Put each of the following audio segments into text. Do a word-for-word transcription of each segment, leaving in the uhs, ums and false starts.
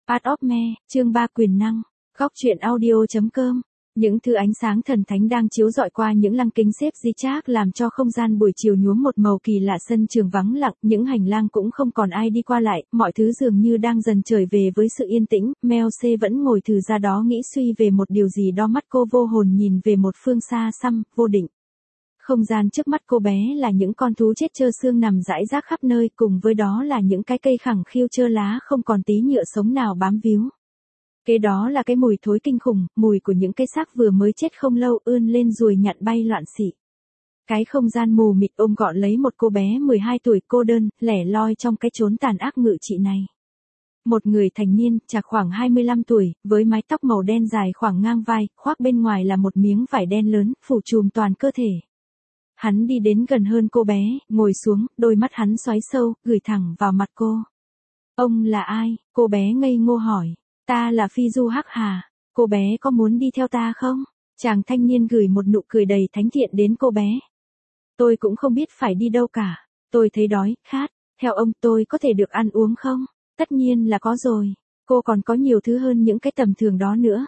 Art of Me, chương ba quyền năng, góc truyện audio.com. Những thứ ánh sáng thần thánh đang chiếu rọi qua những lăng kính xếp di trác làm cho không gian buổi chiều nhuốm một màu kỳ lạ, sân trường vắng lặng, những hành lang cũng không còn ai đi qua lại, mọi thứ dường như đang dần trở về với sự yên tĩnh. Mel C vẫn ngồi thừ ra đó nghĩ suy về một điều gì đó, mắt cô vô hồn nhìn về một phương xa xăm, vô định. Không gian trước mắt cô bé là những con thú chết trơ xương nằm rải rác khắp nơi, cùng với đó là những cái cây khẳng khiu trơ lá không còn tí nhựa sống nào bám víu. Kế đó là cái mùi thối kinh khủng, mùi của những cái xác vừa mới chết không lâu ươn lên ruồi nhặn bay loạn xị. Cái không gian mù mịt ôm gọn lấy một cô bé mười hai tuổi cô đơn, lẻ loi trong cái chốn tàn ác ngự trị này. Một người thành niên, chạc khoảng hai mươi lăm tuổi, với mái tóc màu đen dài khoảng ngang vai, khoác bên ngoài là một miếng vải đen lớn, phủ trùm toàn cơ thể. Hắn đi đến gần hơn cô bé, ngồi xuống, đôi mắt hắn xoáy sâu, gửi thẳng vào mặt cô. Ông là ai? Cô bé ngây ngô hỏi. Ta là Phi Du Hắc Hà. Cô bé có muốn đi theo ta không? Chàng thanh niên gửi một nụ cười đầy thánh thiện đến cô bé. Tôi cũng không biết phải đi đâu cả. Tôi thấy đói, khát. Theo ông tôi có thể được ăn uống không? Tất nhiên là có rồi. Cô còn có nhiều thứ hơn những cái tầm thường đó nữa.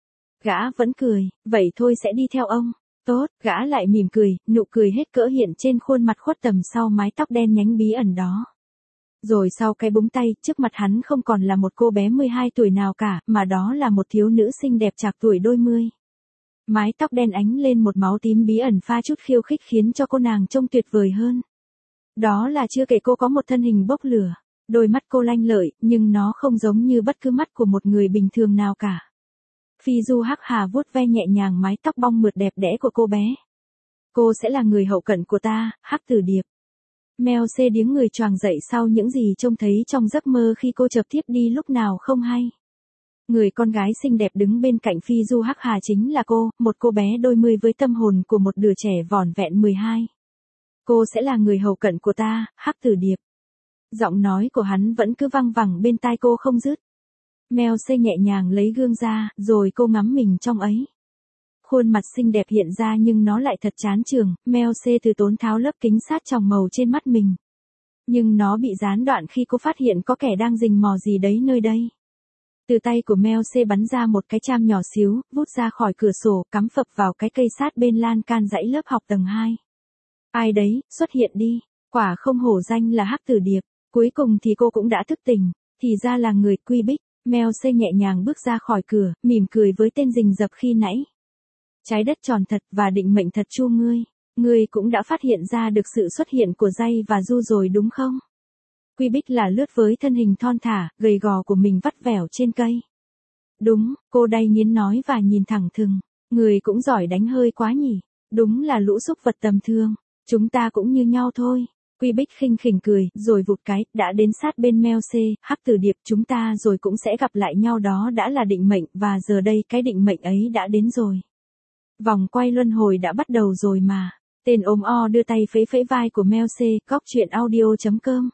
Gã vẫn cười. Vậy thôi sẽ đi theo ông. Tốt, gã lại mỉm cười, nụ cười hết cỡ hiện trên khuôn mặt khuất tầm sau mái tóc đen nhánh bí ẩn đó. Rồi sau cái búng tay, trước mặt hắn không còn là một cô bé mười hai tuổi nào cả, mà đó là một thiếu nữ xinh đẹp trạc tuổi đôi mươi. Mái tóc đen ánh lên một máu tím bí ẩn pha chút khiêu khích khiến cho cô nàng trông tuyệt vời hơn. Đó là chưa kể cô có một thân hình bốc lửa, đôi mắt cô lanh lợi, nhưng nó không giống như bất cứ mắt của một người bình thường nào cả. Phi Du Hắc Hà vuốt ve nhẹ nhàng mái tóc bong mượt đẹp đẽ của cô bé. Cô sẽ là người hậu cận của ta, Hắc Tử Điệp. Mel C điếng người choàng dậy sau những gì trông thấy trong giấc mơ khi cô chợp thiếp đi lúc nào không hay. Người con gái xinh đẹp đứng bên cạnh Phi Du Hắc Hà chính là cô, một cô bé đôi mươi với tâm hồn của một đứa trẻ vỏn vẹn mười hai. Cô sẽ là người hậu cận của ta, Hắc Tử Điệp. Giọng nói của hắn vẫn cứ văng vẳng bên tai cô không dứt. Mel C nhẹ nhàng lấy gương ra, rồi cô ngắm mình trong ấy. Khuôn mặt xinh đẹp hiện ra nhưng nó lại thật chán chường. Mel C từ tốn tháo lớp kính sát tròng màu trên mắt mình. Nhưng nó bị gián đoạn khi cô phát hiện có kẻ đang rình mò gì đấy nơi đây. Từ tay của Mel C bắn ra một cái cham nhỏ xíu, vút ra khỏi cửa sổ, cắm phập vào cái cây sát bên lan can dãy lớp học tầng hai. Ai đấy, xuất hiện đi. Quả không hổ danh là Hắc Tử Điệp. Cuối cùng thì cô cũng đã thức tỉnh. Thì ra là người Quy Bích. Mel C nhẹ nhàng bước ra khỏi cửa, mỉm cười với tên rình rập khi nãy. Trái đất tròn thật và định mệnh thật chu ngươi. Ngươi cũng đã phát hiện ra được sự xuất hiện của Jay và Du rồi đúng không? Quy Bích là lướt với thân hình thon thả, gầy gò của mình vắt vẻo trên cây. Đúng, cô đay nghiến nói và nhìn thẳng thừng. Người cũng giỏi đánh hơi quá nhỉ. Đúng là lũ súc vật tầm thường. Chúng ta cũng như nhau thôi. Quy Bích khinh khỉnh cười, rồi vụt cái, đã đến sát bên Mel C, Hắc Tử Điệp, chúng ta rồi cũng sẽ gặp lại nhau, đó đã là định mệnh, và giờ đây cái định mệnh ấy đã đến rồi. Vòng quay luân hồi đã bắt đầu rồi mà. Tên ốm o đưa tay phẩy phẩy vai của Mel C, góc truyện audio.com.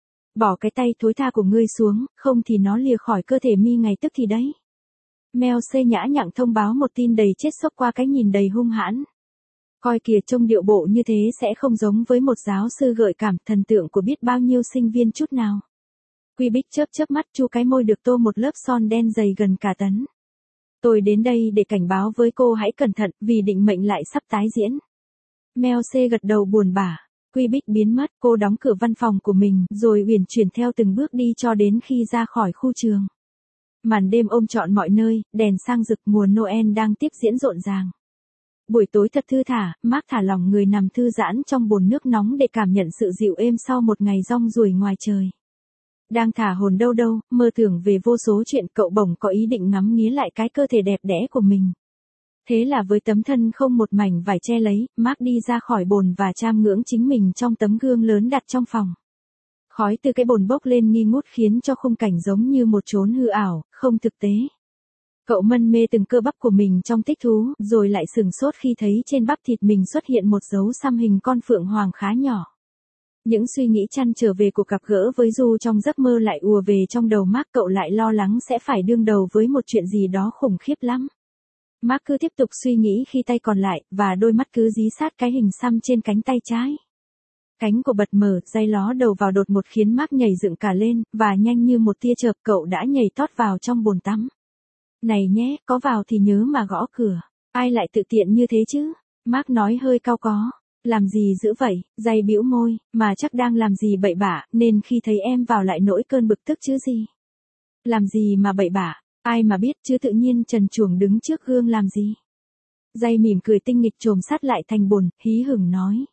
Bỏ cái tay thối tha của ngươi xuống, không thì nó lìa khỏi cơ thể mi ngay tức thì đấy. Mel C nhã nhặn thông báo một tin đầy chết sốc qua cái nhìn đầy hung hãn. Coi kìa, trông điệu bộ như thế sẽ không giống với một giáo sư gợi cảm, thần tượng của biết bao nhiêu sinh viên chút nào. Quy Bích chớp chớp mắt, chu cái môi được tô một lớp son đen dày gần cả tấn. Tôi đến đây để cảnh báo với cô hãy cẩn thận, vì định mệnh lại sắp tái diễn. Mel C gật đầu buồn bã. Quy Bích biến mất, cô đóng cửa văn phòng của mình, rồi uyển chuyển theo từng bước đi cho đến khi ra khỏi khu trường. Màn đêm ôm trọn mọi nơi, đèn sang rực, mùa Noel đang tiếp diễn rộn ràng. Buổi tối thật thư thả, Mark thả lỏng người nằm thư giãn trong bồn nước nóng để cảm nhận sự dịu êm sau một ngày rong ruổi ngoài trời. Đang thả hồn đâu đâu, mơ tưởng về vô số chuyện, cậu bỗng có ý định ngắm nghía lại cái cơ thể đẹp đẽ của mình. Thế là với tấm thân không một mảnh vải che lấy, Mark đi ra khỏi bồn và cham ngưỡng chính mình trong tấm gương lớn đặt trong phòng. Khói từ cái bồn bốc lên nghi ngút khiến cho khung cảnh giống như một chốn hư ảo, không thực tế. Cậu mân mê từng cơ bắp của mình trong thích thú, rồi lại sửng sốt khi thấy trên bắp thịt mình xuất hiện một dấu xăm hình con phượng hoàng khá nhỏ. Những suy nghĩ chăn trở về cuộc gặp gỡ với Du trong giấc mơ lại ùa về trong đầu Mark, cậu lại lo lắng sẽ phải đương đầu với một chuyện gì đó khủng khiếp lắm. Mark cứ tiếp tục suy nghĩ khi tay còn lại, và đôi mắt cứ dí sát cái hình xăm trên cánh tay trái. Cánh của bật mở, dây ló đầu vào đột một khiến Mark nhảy dựng cả lên, và nhanh như một tia chớp cậu đã nhảy tót vào trong bồn tắm. Này nhé, có vào thì nhớ mà gõ cửa. Ai lại tự tiện như thế chứ? Mark nói hơi cau có. Làm gì dữ vậy? Dây bĩu môi, mà chắc đang làm gì bậy bạ, nên khi thấy em vào lại nỗi cơn bực tức chứ gì. Làm gì mà bậy bạ? Ai mà biết chứ tự nhiên trần truồng đứng trước gương làm gì? Dây mỉm cười tinh nghịch chồm sát lại thành bồn, hí hửng nói.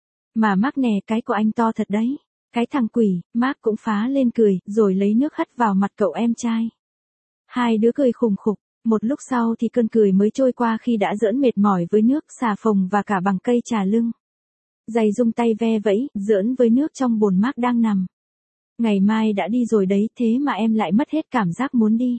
Mà Mark nè, cái của anh to thật đấy. Cái thằng quỷ. Mark cũng phá lên cười, rồi lấy nước hắt vào mặt cậu em trai. Hai đứa cười khùng khục. Một lúc sau thì cơn cười mới trôi qua khi đã giỡn mệt mỏi với nước, xà phòng và cả bằng cây trà lưng. Dày rung tay ve vẫy, giỡn với nước trong bồn Mark đang nằm. Ngày mai đã đi rồi đấy, thế mà em lại mất hết cảm giác muốn đi.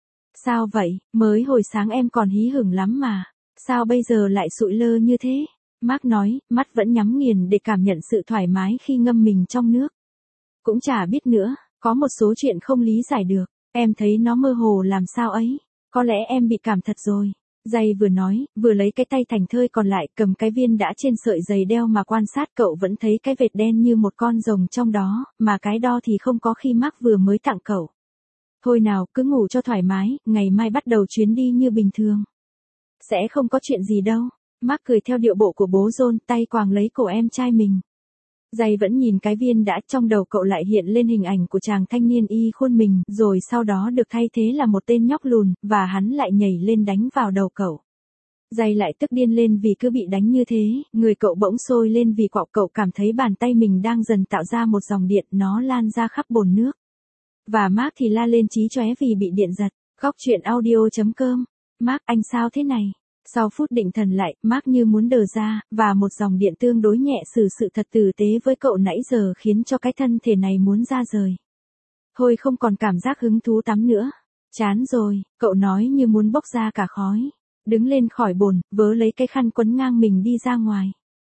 Sao vậy? Mới hồi sáng em còn hí hửng lắm mà. Sao bây giờ lại sụi lơ như thế? Mark nói, mắt vẫn nhắm nghiền để cảm nhận sự thoải mái khi ngâm mình trong nước. Cũng chả biết nữa, có một số chuyện không lý giải được. Em thấy nó mơ hồ làm sao ấy. Có lẽ em bị cảm thật rồi. Dây vừa nói, vừa lấy cái tay thành thơi còn lại cầm cái viên đã trên sợi giày đeo mà quan sát, cậu vẫn thấy cái vệt đen như một con rồng trong đó, mà cái đo thì không có khi Mark vừa mới tặng cậu. Thôi nào, cứ ngủ cho thoải mái, ngày mai bắt đầu chuyến đi như bình thường. Sẽ không có chuyện gì đâu. Mark cười theo điệu bộ của bố John, tay quàng lấy cổ em trai mình. Dây vẫn nhìn cái viên đã, trong đầu cậu lại hiện lên hình ảnh của chàng thanh niên y khuôn mình, rồi sau đó được thay thế là một tên nhóc lùn, và hắn lại nhảy lên đánh vào đầu cậu. Dây lại tức điên lên vì cứ bị đánh như thế, người cậu bỗng sôi lên vì quạo cậu cảm thấy bàn tay mình đang dần tạo ra một dòng điện, nó lan ra khắp bồn nước. Và Mark thì la lên chí chóe vì bị điện giật. Góc truyện audio chấm com. Mark, anh sao thế này? Sau phút định thần lại, Mark như muốn đờ ra, và một dòng điện tương đối nhẹ xử sự thật tử tế với cậu nãy giờ khiến cho cái thân thể này muốn ra rời. Thôi không còn cảm giác hứng thú tắm nữa. Chán rồi, cậu nói như muốn bốc ra cả khói. Đứng lên khỏi bồn, vớ lấy cái khăn quấn ngang mình đi ra ngoài.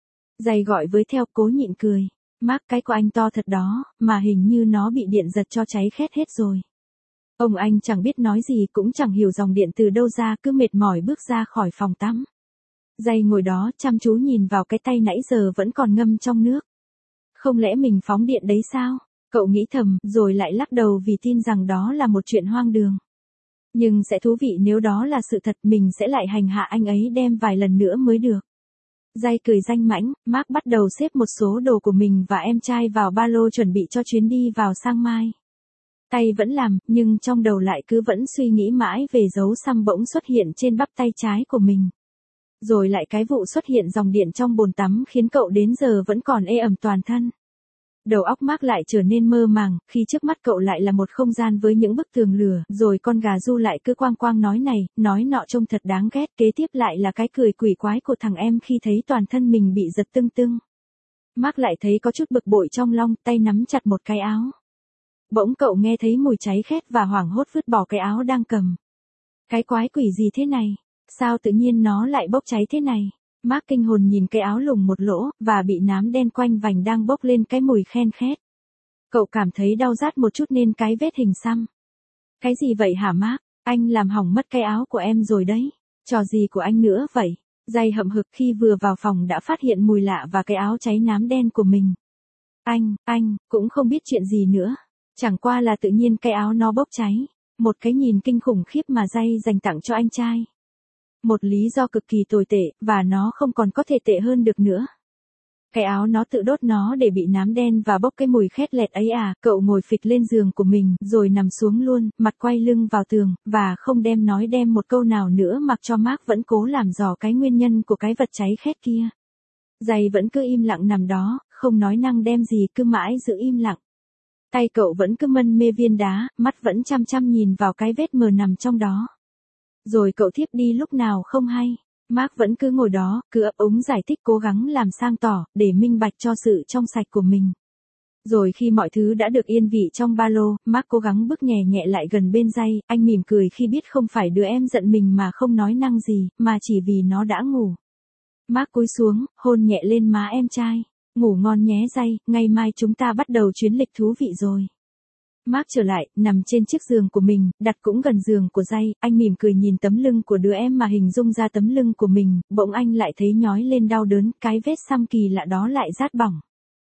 Dày gọi với theo, cố nhịn cười. Mark, cái của anh to thật đó, mà hình như nó bị điện giật cho cháy khét hết rồi. Ông anh chẳng biết nói gì, cũng chẳng hiểu dòng điện từ đâu ra, cứ mệt mỏi bước ra khỏi phòng tắm. Dây ngồi đó chăm chú nhìn vào cái tay nãy giờ vẫn còn ngâm trong nước. Không lẽ mình phóng điện đấy sao? Cậu nghĩ thầm, rồi lại lắc đầu vì tin rằng đó là một chuyện hoang đường. Nhưng sẽ thú vị nếu đó là sự thật, mình sẽ lại hành hạ anh ấy đem vài lần nữa mới được. Dây cười danh mãnh, Mark bắt đầu xếp một số đồ của mình và em trai vào ba lô chuẩn bị cho chuyến đi vào sang mai. Tay vẫn làm, nhưng trong đầu lại cứ vẫn suy nghĩ mãi về dấu xăm bỗng xuất hiện trên bắp tay trái của mình. Rồi lại cái vụ xuất hiện dòng điện trong bồn tắm khiến cậu đến giờ vẫn còn ê ẩm toàn thân. Đầu óc Mark lại trở nên mơ màng, khi trước mắt cậu lại là một không gian với những bức tường lửa, rồi con gà ru lại cứ quang quang nói này, nói nọ trông thật đáng ghét, kế tiếp lại là cái cười quỷ quái của thằng em khi thấy toàn thân mình bị giật tưng tưng. Mark lại thấy có chút bực bội trong lòng, tay nắm chặt một cái áo. Bỗng cậu nghe thấy mùi cháy khét và hoảng hốt vứt bỏ cái áo đang cầm. Cái quái quỷ gì thế này? Sao tự nhiên nó lại bốc cháy thế này? Mark kinh hồn nhìn cái áo lủng một lỗ, và bị nám đen quanh vành đang bốc lên cái mùi khen khét. Cậu cảm thấy đau rát một chút nên cái vết hình xăm. Cái gì vậy hả Mark? Anh làm hỏng mất cái áo của em rồi đấy. Trò gì của anh nữa vậy? Dây hậm hực khi vừa vào phòng đã phát hiện mùi lạ và cái áo cháy nám đen của mình. Anh, anh, cũng không biết chuyện gì nữa. Chẳng qua là tự nhiên cái áo nó bốc cháy. Một cái nhìn kinh khủng khiếp mà Dây dành tặng cho anh trai. Một lý do cực kỳ tồi tệ, và nó không còn có thể tệ hơn được nữa. Cái áo nó tự đốt nó để bị nám đen và bốc cái mùi khét lẹt ấy à. Cậu ngồi phịch lên giường của mình, rồi nằm xuống luôn, mặt quay lưng vào tường, và không đem nói đem một câu nào nữa mặc cho Mark vẫn cố làm dò cái nguyên nhân của cái vật cháy khét kia. Dây vẫn cứ im lặng nằm đó, không nói năng đem gì, cứ mãi giữ im lặng. Tay cậu vẫn cứ mân mê viên đá, mắt vẫn chăm chăm nhìn vào cái vết mờ nằm trong đó. Rồi cậu thiếp đi lúc nào không hay. Mark vẫn cứ ngồi đó, cứ ấp úng giải thích, cố gắng làm sang tỏ, để minh bạch cho sự trong sạch của mình. Rồi khi mọi thứ đã được yên vị trong ba lô, Mark cố gắng bước nhẹ nhẹ lại gần bên Dây, anh mỉm cười khi biết không phải đứa em giận mình mà không nói năng gì, mà chỉ vì nó đã ngủ. Mark cúi xuống, hôn nhẹ lên má em trai. Ngủ ngon nhé Dây, ngày mai chúng ta bắt đầu chuyến lịch thú vị rồi. Mark trở lại, nằm trên chiếc giường của mình, đặt cũng gần giường của Dây, anh mỉm cười nhìn tấm lưng của đứa em mà hình dung ra tấm lưng của mình, bỗng anh lại thấy nhói lên đau đớn, cái vết xăm kỳ lạ đó lại rát bỏng.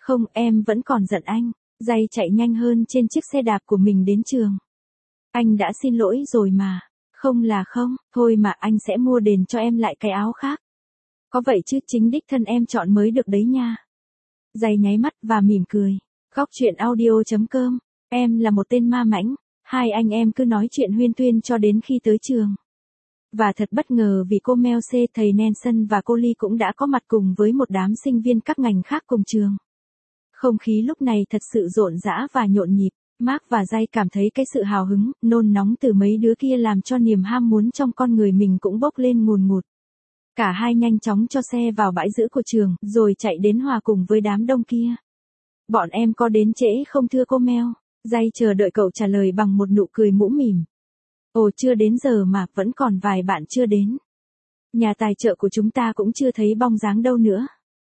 Không, em vẫn còn giận anh. Giày chạy nhanh hơn trên chiếc xe đạp của mình đến trường. Anh đã xin lỗi rồi mà. Không là không, thôi mà anh sẽ mua đền cho em lại cái áo khác. Có vậy chứ, chính đích thân em chọn mới được đấy nha. Giày nháy mắt và mỉm cười. Góc truyện audio chấm com. Em là một tên ma mãnh. Hai anh em cứ nói chuyện huyên thuyên cho đến khi tới trường. Và thật bất ngờ vì cô Mel C, thầy Nelson và cô Lee cũng đã có mặt cùng với một đám sinh viên các ngành khác cùng trường. Không khí lúc này thật sự rộn rã và nhộn nhịp. Mark và Jay cảm thấy cái sự hào hứng, nôn nóng từ mấy đứa kia làm cho niềm ham muốn trong con người mình cũng bốc lên ngùn ngụt. Cả hai nhanh chóng cho xe vào bãi giữ của trường, rồi chạy đến hòa cùng với đám đông kia. Bọn em có đến trễ không thưa cô Mel? Jay chờ đợi cậu trả lời bằng một nụ cười mũm mỉm. Ồ, chưa đến giờ mà, vẫn còn vài bạn chưa đến. Nhà tài trợ của chúng ta cũng chưa thấy bóng dáng đâu nữa.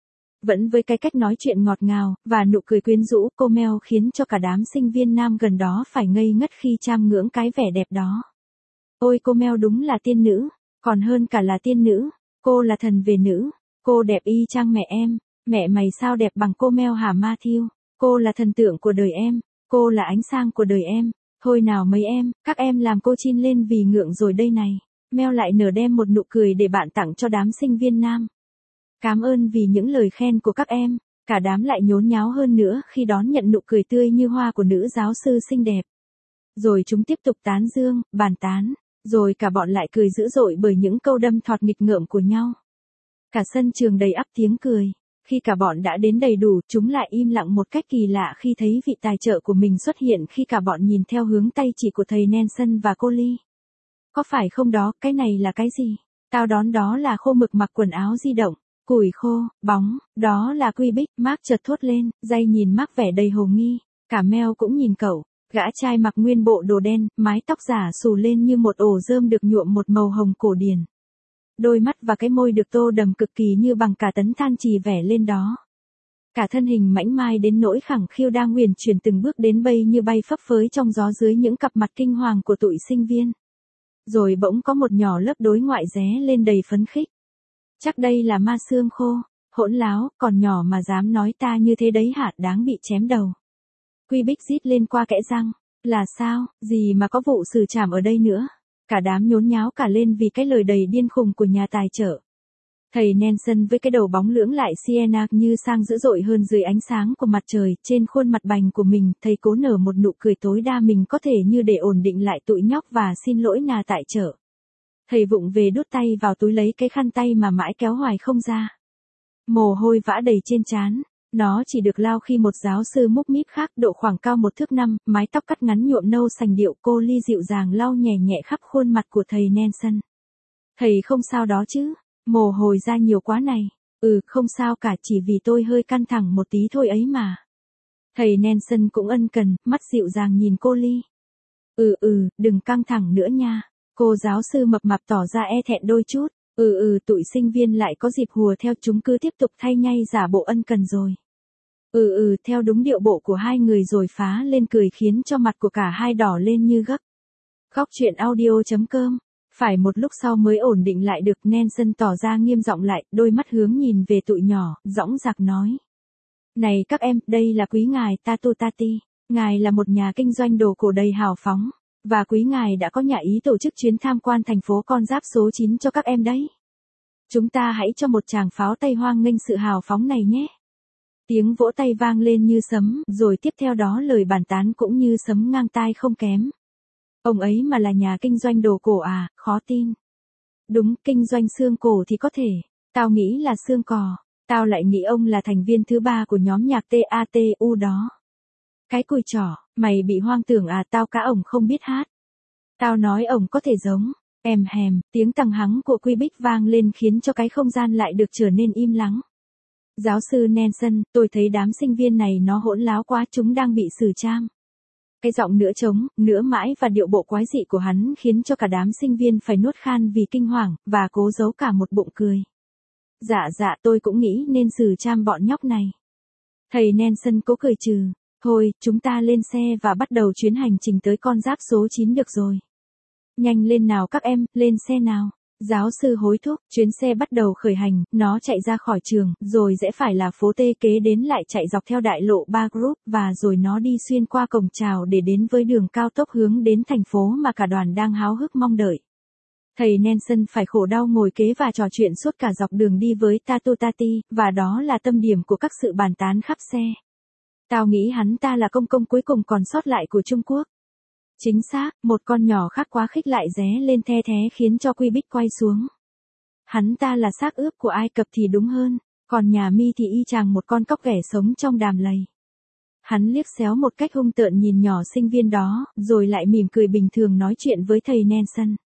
Vẫn với cái cách nói chuyện ngọt ngào, và nụ cười quyến rũ, cô Mel khiến cho cả đám sinh viên nam gần đó phải ngây ngất khi chiêm ngưỡng cái vẻ đẹp đó. Ôi cô Mel đúng là tiên nữ, còn hơn cả là tiên nữ, cô là thần về nữ, cô đẹp y chang mẹ em, mẹ mày sao đẹp bằng cô Mel hả Matthew, cô là thần tượng của đời em, cô là ánh sáng của đời em, thôi nào mấy em, các em làm cô chin lên vì ngượng rồi đây này. Mel lại nở đem một nụ cười để bạn tặng cho đám sinh viên nam. Cảm ơn vì những lời khen của các em, cả đám lại nhốn nháo hơn nữa khi đón nhận nụ cười tươi như hoa của nữ giáo sư xinh đẹp. Rồi chúng tiếp tục tán dương, bàn tán, rồi cả bọn lại cười dữ dội bởi những câu đâm thọt nghịch ngợm của nhau. Cả sân trường đầy ắp tiếng cười, khi cả bọn đã đến đầy đủ, chúng lại im lặng một cách kỳ lạ khi thấy vị tài trợ của mình xuất hiện khi cả bọn nhìn theo hướng tay chỉ của thầy Nelson và cô Lee. Có phải không đó, cái này là cái gì? Tao đoán đó là khô mực mặc quần áo di động. Củi khô, bóng, đó là Quy Bích, Mark chợt thốt lên, Jay nhìn Mark vẻ đầy hồ nghi, cả Mel cũng nhìn cậu, gã trai mặc nguyên bộ đồ đen, mái tóc giả xù lên như một ổ rơm được nhuộm một màu hồng cổ điển. Đôi mắt và cái môi được tô đầm cực kỳ như bằng cả tấn than trì vẻ lên đó. Cả thân hình mảnh mai đến nỗi khẳng khiu đang huyền chuyển từng bước đến bay như bay phấp phới trong gió dưới những cặp mặt kinh hoàng của tụi sinh viên. Rồi bỗng có một nhỏ lớp đối ngoại ré lên đầy phấn khích. Chắc đây là ma xương khô, hỗn láo, còn nhỏ mà dám nói ta như thế đấy hả, đáng bị chém đầu. Quy Bích rít lên qua kẽ răng, là sao, gì mà có vụ xử trảm ở đây nữa. Cả đám nhốn nháo cả lên vì cái lời đầy điên khùng của nhà tài trợ. Thầy Nelson với cái đầu bóng lưỡng lại sienna như sang dữ dội hơn dưới ánh sáng của mặt trời, trên khuôn mặt bành của mình, thầy cố nở một nụ cười tối đa mình có thể như để ổn định lại tụi nhóc và xin lỗi nhà tài trợ. Thầy vụng về đút tay vào túi lấy cái khăn tay mà mãi kéo hoài không ra. Mồ hôi vã đầy trên trán, nó chỉ được lau khi một giáo sư múc míp khác độ khoảng cao một thước năm, mái tóc cắt ngắn nhuộm nâu sành điệu, cô Lee dịu dàng lau nhẹ nhẹ khắp khuôn mặt của thầy Nelson. Thầy không sao đó chứ, mồ hôi ra nhiều quá này. Ừ, không sao cả, chỉ vì tôi hơi căng thẳng một tí thôi ấy mà. Thầy Nelson cũng ân cần, mắt dịu dàng nhìn cô Lee. Ừ ừ, đừng căng thẳng nữa nha. Cô giáo sư mập mạp tỏ ra e thẹn đôi chút. Ừ ừ, tụi sinh viên lại có dịp hùa theo, chúng cứ tiếp tục thay nhay giả bộ ân cần rồi. Ừ ừ, theo đúng điệu bộ của hai người rồi phá lên cười khiến cho mặt của cả hai đỏ lên như gấc. Góc truyện audio chấm com. Phải một lúc sau mới ổn định lại được, Nelson tỏ ra nghiêm giọng lại, đôi mắt hướng nhìn về tụi nhỏ, dõng dạc nói. Này các em, đây là quý ngài Tatu Tati. Ngài là một nhà kinh doanh đồ cổ đầy hào phóng. Và quý ngài đã có nhà ý tổ chức chuyến tham quan thành phố Con Giáp số chín cho các em đấy. Chúng ta hãy cho một tràng pháo tay hoan nghênh sự hào phóng này nhé. Tiếng vỗ tay vang lên như sấm, rồi tiếp theo đó lời bàn tán cũng như sấm ngang tai không kém. Ông ấy mà là nhà kinh doanh đồ cổ à, khó tin. Đúng, kinh doanh xương cổ thì có thể. Tao nghĩ là xương cò. Tao lại nghĩ ông là thành viên thứ ba của nhóm nhạc Tatu đó. Cái cùi trỏ, mày bị hoang tưởng à, tao cá ổng không biết hát. Tao nói ổng có thể giống, em hèm, tiếng tằng hắng của Quy Bích vang lên khiến cho cái không gian lại được trở nên im lắng. Giáo sư Nelson, tôi thấy đám sinh viên này nó hỗn láo quá, chúng đang bị xử tram. Cái giọng nửa trống, nửa mãi và điệu bộ quái dị của hắn khiến cho cả đám sinh viên phải nuốt khan vì kinh hoàng, và cố giấu cả một bụng cười. Dạ dạ, tôi cũng nghĩ nên xử tram bọn nhóc này. Thầy Nelson cố cười trừ. Thôi, chúng ta lên xe và bắt đầu chuyến hành trình tới Con Giáp số chín được rồi. Nhanh lên nào các em, lên xe nào. Giáo sư hối thúc, chuyến xe bắt đầu khởi hành, nó chạy ra khỏi trường, rồi rẽ phải là phố Tê kế đến lại chạy dọc theo đại lộ ba Group và rồi nó đi xuyên qua cổng chào để đến với đường cao tốc hướng đến thành phố mà cả đoàn đang háo hức mong đợi. Thầy Nelson phải khổ đau ngồi kế và trò chuyện suốt cả dọc đường đi với Tato Tati, và đó là tâm điểm của các sự bàn tán khắp xe. Tao nghĩ hắn ta là công công cuối cùng còn sót lại của Trung Quốc. Chính xác, một con nhỏ khác quá khích lại ré lên the thé khiến cho Quy Bích quay xuống. Hắn ta là xác ướp của Ai Cập thì đúng hơn, còn nhà Mi thì y chang một con cóc ghẻ sống trong đàm lầy. Hắn liếc xéo một cách hung tợn nhìn nhỏ sinh viên đó, rồi lại mỉm cười bình thường nói chuyện với thầy Nelson.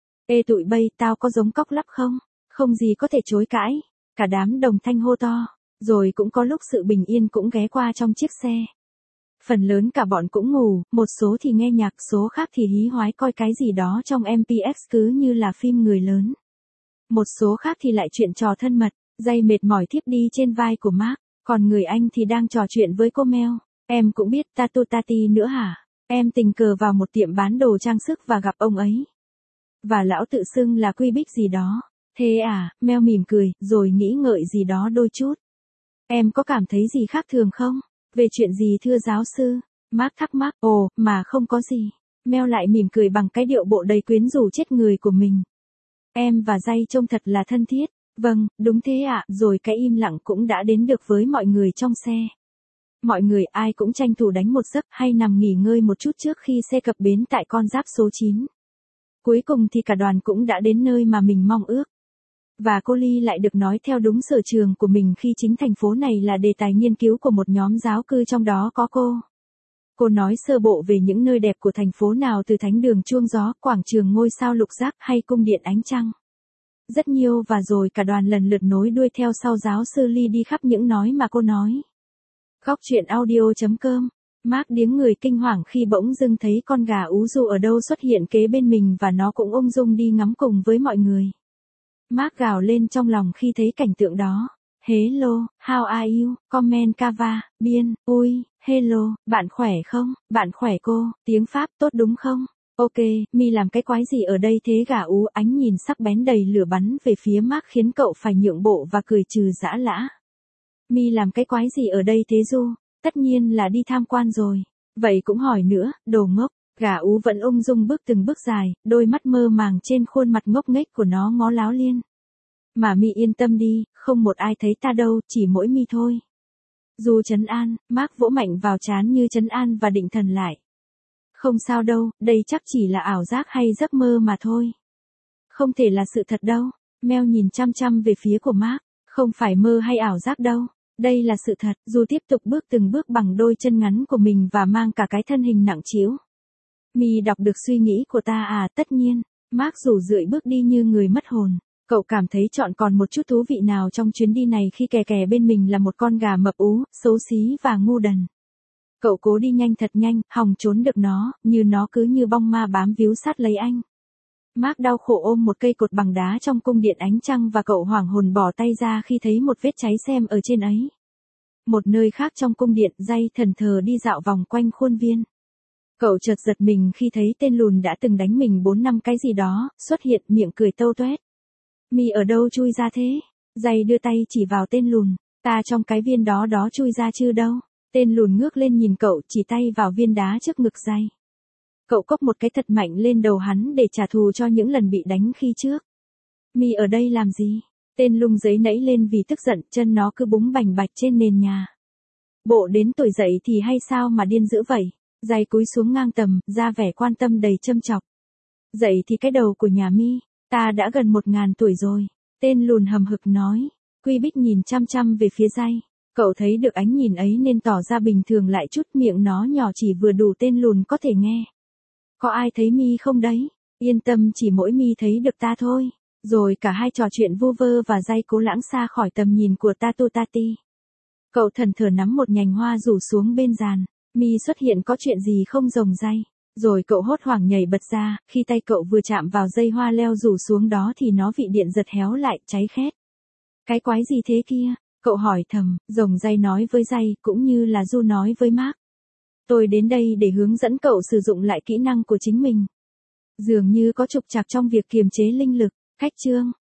Ê tụi bay, tao có giống cóc lắp không? Không gì có thể chối cãi. Cả đám đồng thanh hô to, rồi cũng có lúc sự bình yên cũng ghé qua trong chiếc xe. Phần lớn cả bọn cũng ngủ, một số thì nghe nhạc, số khác thì hí hoái coi cái gì đó trong em pê ích cứ như là phim người lớn. Một số khác thì lại chuyện trò thân mật, dây mệt mỏi thiếp đi trên vai của Mark, còn người anh thì đang trò chuyện với cô Mel. Em cũng biết Tato Tati nữa hả? Em tình cờ vào một tiệm bán đồ trang sức và gặp ông ấy. Và lão tự xưng là Quy Bích gì đó. Thế à, Mel mỉm cười, rồi nghĩ ngợi gì đó đôi chút. Em có cảm thấy gì khác thường không? Về chuyện gì thưa giáo sư? Mark thắc mắc, ồ, mà không có gì. Mel lại mỉm cười bằng cái điệu bộ đầy quyến rũ chết người của mình. Em và Jay trông thật là thân thiết. Vâng, đúng thế ạ, rồi cái im lặng cũng đã đến được với mọi người trong xe. Mọi người ai cũng tranh thủ đánh một giấc hay nằm nghỉ ngơi một chút trước khi xe cập bến tại con giáp số chín. Cuối cùng thì cả đoàn cũng đã đến nơi mà mình mong ước. Và cô Ly lại được nói theo đúng sở trường của mình khi chính thành phố này là đề tài nghiên cứu của một nhóm giáo cư trong đó có cô. Cô nói sơ bộ về những nơi đẹp của thành phố nào từ thánh đường chuông gió, quảng trường ngôi sao lục giác hay cung điện ánh trăng. Rất nhiều và rồi cả đoàn lần lượt nối đuôi theo sau giáo sư Ly đi khắp những nói mà cô nói. Góc truyện audio chấm com. Mark điếng người kinh hoàng khi bỗng dưng thấy con gà ú ru ở đâu xuất hiện kế bên mình và nó cũng ung dung đi ngắm cùng với mọi người. Mark gào lên trong lòng khi thấy cảnh tượng đó. Hello, how are you? Comment Kava, Biên, ui, hello, bạn khỏe không? Bạn khỏe cô, tiếng Pháp tốt đúng không? Ok, mi làm cái quái gì ở đây thế gà ú ánh nhìn sắc bén đầy lửa bắn về phía Mark khiến cậu phải nhượng bộ và cười trừ dã lã. Mi làm cái quái gì ở đây thế Du? Tất nhiên là đi tham quan rồi. Vậy cũng hỏi nữa, đồ ngốc. Gà ú vẫn ung dung bước từng bước dài, đôi mắt mơ màng trên khuôn mặt ngốc nghếch của nó ngó láo liên. Mà mi yên tâm đi, không một ai thấy ta đâu, chỉ mỗi mi thôi. Du trấn an, Mark vỗ mạnh vào trán như trấn an và định thần lại. Không sao đâu, đây chắc chỉ là ảo giác hay giấc mơ mà thôi. Không thể là sự thật đâu. Mel nhìn chăm chăm về phía của Mark. Không phải mơ hay ảo giác đâu. Đây là sự thật. Du tiếp tục bước từng bước bằng đôi chân ngắn của mình và mang cả cái thân hình nặng trĩu. Mi đọc được suy nghĩ của ta à, tất nhiên. Mark rủ rượi bước đi như người mất hồn. Cậu cảm thấy chọn còn một chút thú vị nào trong chuyến đi này khi kè kè bên mình là một con gà mập ú, xấu xí và ngu đần. Cậu cố đi nhanh thật nhanh, hòng trốn được nó, như nó cứ như bong ma bám víu sát lấy anh. Mark đau khổ ôm một cây cột bằng đá trong cung điện ánh trăng và cậu hoảng hồn bỏ tay ra khi thấy một vết cháy xem ở trên ấy. Một nơi khác trong cung điện, Jay thần thờ đi dạo vòng quanh khuôn viên. Cậu chợt giật mình khi thấy tên lùn đã từng đánh mình bốn năm cái gì đó, xuất hiện miệng cười tâu toét. Mi ở đâu chui ra thế? Jay đưa tay chỉ vào tên lùn. Ta trong cái viên đó đó chui ra chứ đâu. Tên lùn ngước lên nhìn cậu, chỉ tay vào viên đá trước ngực Jay. Cậu cốc một cái thật mạnh lên đầu hắn để trả thù cho những lần bị đánh khi trước. Mi ở đây làm gì? Tên lùng giấy nẫy lên vì tức giận, chân nó cứ búng bành bạch trên nền nhà. Bộ đến tuổi dậy thì hay sao mà điên dữ vậy? Jay cúi xuống ngang tầm, ra vẻ quan tâm đầy châm chọc. Dậy thì cái đầu của nhà Mi, ta đã gần một ngàn tuổi rồi. Tên lùn hầm hực nói. Quy Bích nhìn chăm chăm về phía Jay. Cậu thấy được ánh nhìn ấy nên tỏ ra bình thường lại chút, miệng nó nhỏ chỉ vừa đủ tên lùn có thể nghe. Có ai thấy Mi không đấy? Yên tâm, chỉ mỗi Mi thấy được ta thôi. Rồi cả hai trò chuyện vu vơ và Jay cố lãng xa khỏi tầm nhìn của Tato Tati. Cậu thần thờ nắm một nhành hoa rủ xuống bên giàn. Mi xuất hiện có chuyện gì không rồng Jay. Rồi cậu hốt hoảng nhảy bật ra, khi tay cậu vừa chạm vào dây hoa leo rủ xuống đó thì nó bị điện giật héo lại, cháy khét. Cái quái gì thế kia? Cậu hỏi thầm, rồng Jay nói với Jay, cũng như là Du nói với Mark. Tôi đến đây để hướng dẫn cậu sử dụng lại kỹ năng của chính mình. Dường như có trục trặc trong việc kiềm chế linh lực. Khách chương